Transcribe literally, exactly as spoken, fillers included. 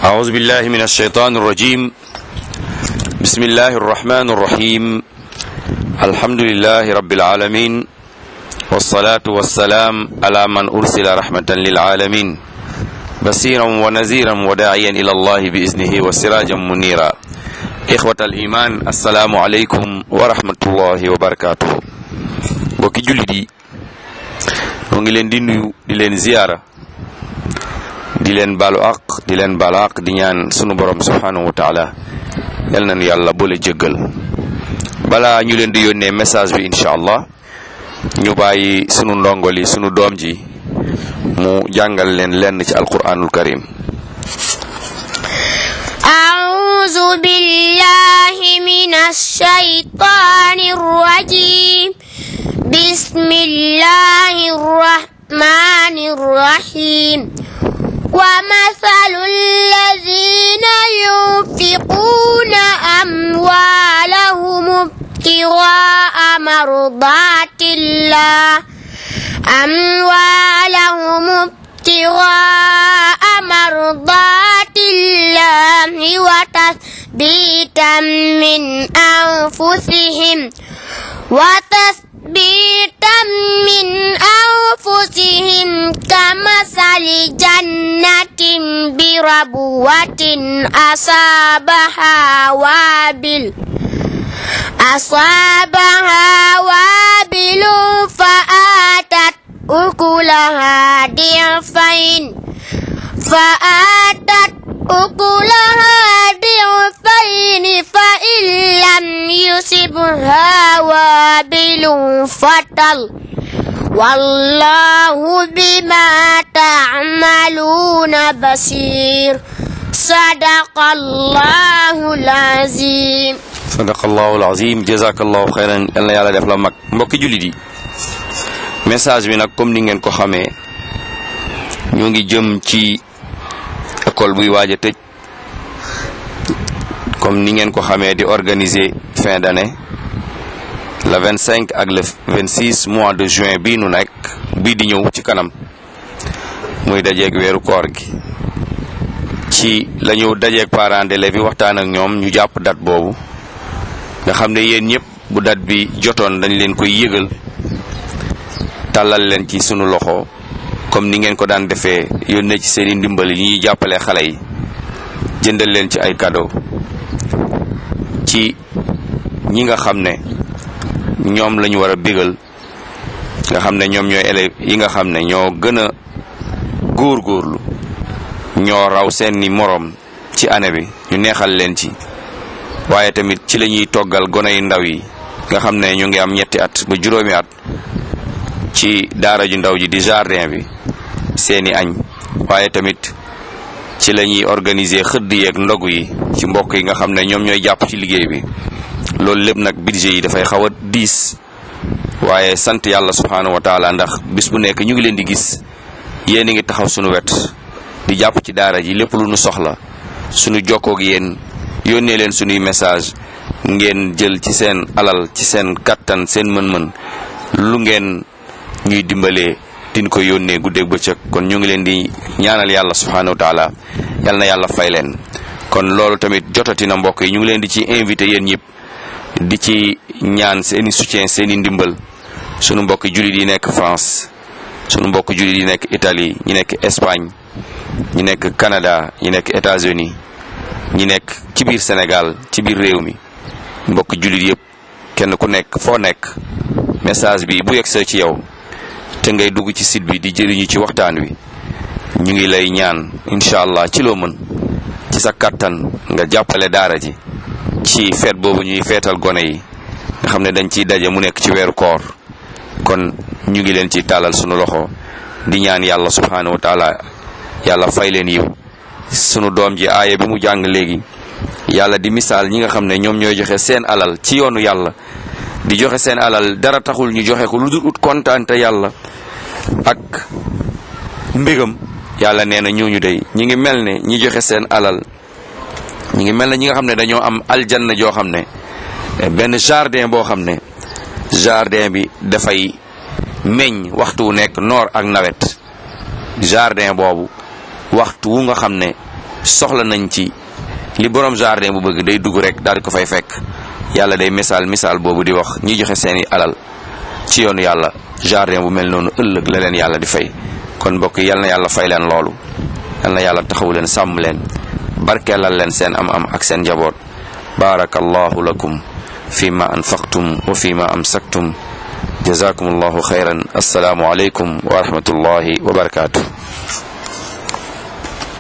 أعوذ بالله من الشيطان الرجيم بسم الله الرحمن الرحيم الحمد لله رب العالمين والصلاة والسلام على من أرسل رحمة للعالمين بصيرا ونذيرا وداعيا إلى الله بإذنه وسراجا منيرا إخوة الإيمان السلام عليكم ورحمة الله وبركاته بوكي جولي نونغي لين دي نيو دي لين زيارة di leen balu ak di leen balu ak di ñaan sunu borom subhanahu wa ta'ala yal nañu yàlla boole jéggal bala ñu leen di yónnee message bi inshallah ñu bàyyi sunu ndongoli sunu doom ji mu jàngal leen lenn ci alquranul karim a'udhu billahi minash shaytanir rajim bismillahir rahmanir rahim ومثل الذين ينفقون أموالهم ابتغاء مرضات الله أموالهم ابتغاء مرضات الله وتثبيتا من أنفسهم وتثبيتا من أنفسهم كمثل جنة بربوة أصابها وابل أصابها وابل فآتت أكلها ضعفين فآتت أكلها ضعفين فإن لم يصبها وابل فطل والله بما تعملون بصير صدق الله العظيم صدق الله العظيم جزاك الله خيرا yalla yàlla def la mag mbokki jullit yi message bi nag comme ni ngeen ko xamee ñu ngi jëm ci école buy waaj a tëj comme ni ngeen ko xamee di organiser fin d'année le vingt-cinq ak le vingt-six mois de juin bii nu nekk bii di ñëw ci kanam muy dajeeg weeru koor gi ci la ñu dajeeg parents d'élèves yi waxtaan ak ñoom ñu jàpp date boobu nga xam ne yéen ñëpp bu date bi jotoon dañ leen koy yëgal tàllal leen ci sunu loxo comme ni ngeen ko daan defee yónnee ci seen i ndimbal yi ñuy jàppale xale yi jëndal leen ci ay cadeau ci ñi nga xam ne ñoom lañu war a bégal nga xam ne ñoom ñooy élèves yi nga xam ne ñoo gën a góorgóorlu ñoo raw seeni moroom ci année bi ñu neexal leen ci waaye tamit ci la ñuy toggal gone yu ndaw yi nga xam ne ñu ngi am ñetti at ba juróomi at ci daara ju ndaw ji di jardin bi seeni añ waaye tamit ci la ñuy organiser xëdd yeeg ndogu yi ci mbokk yi nga xam ne ñoom ñooy jàpp ci liggéey bi loolu lépp nag budget yi dafay xaw a diis waaye sant yàlla subhanahu wa taala ndax bis bu nekk ñu ngi leen di gis yéen a ngi taxaw suñu wet di jàpp ci daara ji lépp lu nu soxla suñu jokkoog yéen yónnee leen suñuy message ngeen jël ci seen alal ci seen kattan seen mën-mën lu ngeen ñuy dimbalee din ko yónnee guddeeg bëccëg kon ñu ngi leen di ñaanal yàlla subhanahu wa taala yal na yàlla fay leen kon loolu tamit jotati na mbokk yi ñu ngi leen di ci invité yéen ñëpp di ci ñaan seeni soutien seeni ndimbal sunu mbokk jullit yi nekk France sunu mbokk jullit yi nekk Italie ñi nekk Espagne ñi nekk Canada ñi nekk États-Unis ñi nekk ci biir Sénégal ci biir réew mi mbokk jullit yëpp kenn ku nekk foo nekk message bi bu yegsee ci yow te ngay dugg ci site bi di jëriñu ci waxtaan wi ñu ngi lay ñaan incha allah ci loo mën ci sa kattan nga jàppale daara ji ci feet boobu ñuy feetal gone yi nga xam ne dañ ciy daje mu nekk ci weeru koor kon ñu ngi leen ci tàllal sunu loxo di ñaan yàlla subhanahu wa taala yàlla fay leen yiw sunu doom ji aaya bi mu jàng léegi yàlla di misaal ñi nga xam ne ñoom ñooy joxe seen alal ci yoonu yàlla di joxe seen alal dara taxul ñu joxe ko lu dul ut kontaan te yàlla ak mbégam yàlla nee na ñooñu day ñi ngi mel ne ñi joxe seen alal ñi ngi mel ne ñi nga xam ne dañoo am aljanna joo xam ne benn jardin boo xam ne jardin bi dafay meññ waxtu wu nekk noor ak nawet jardin boobu waxtu wu nga xam ne soxla nañ ci li borom jardin bu bëgg day dugg rek daal di ko fay fekk yàlla day misaal misaal boobu di wax ñi joxe seeni alal ci yoonu yàlla jardin bu mel noonu ëllëg la leen yàlla di fay. kon mbokk yal na yàlla fay leen loolu yal na yàlla taxaw leen sàmm leen barkeelal leen seen am am ak seen njaboot. barakallahu lakum fi ma anfaqtum wa fi ma amsaktum jazakum allahu xayran. assalaamu aleykum wa rahmatullahi wa barakatuh.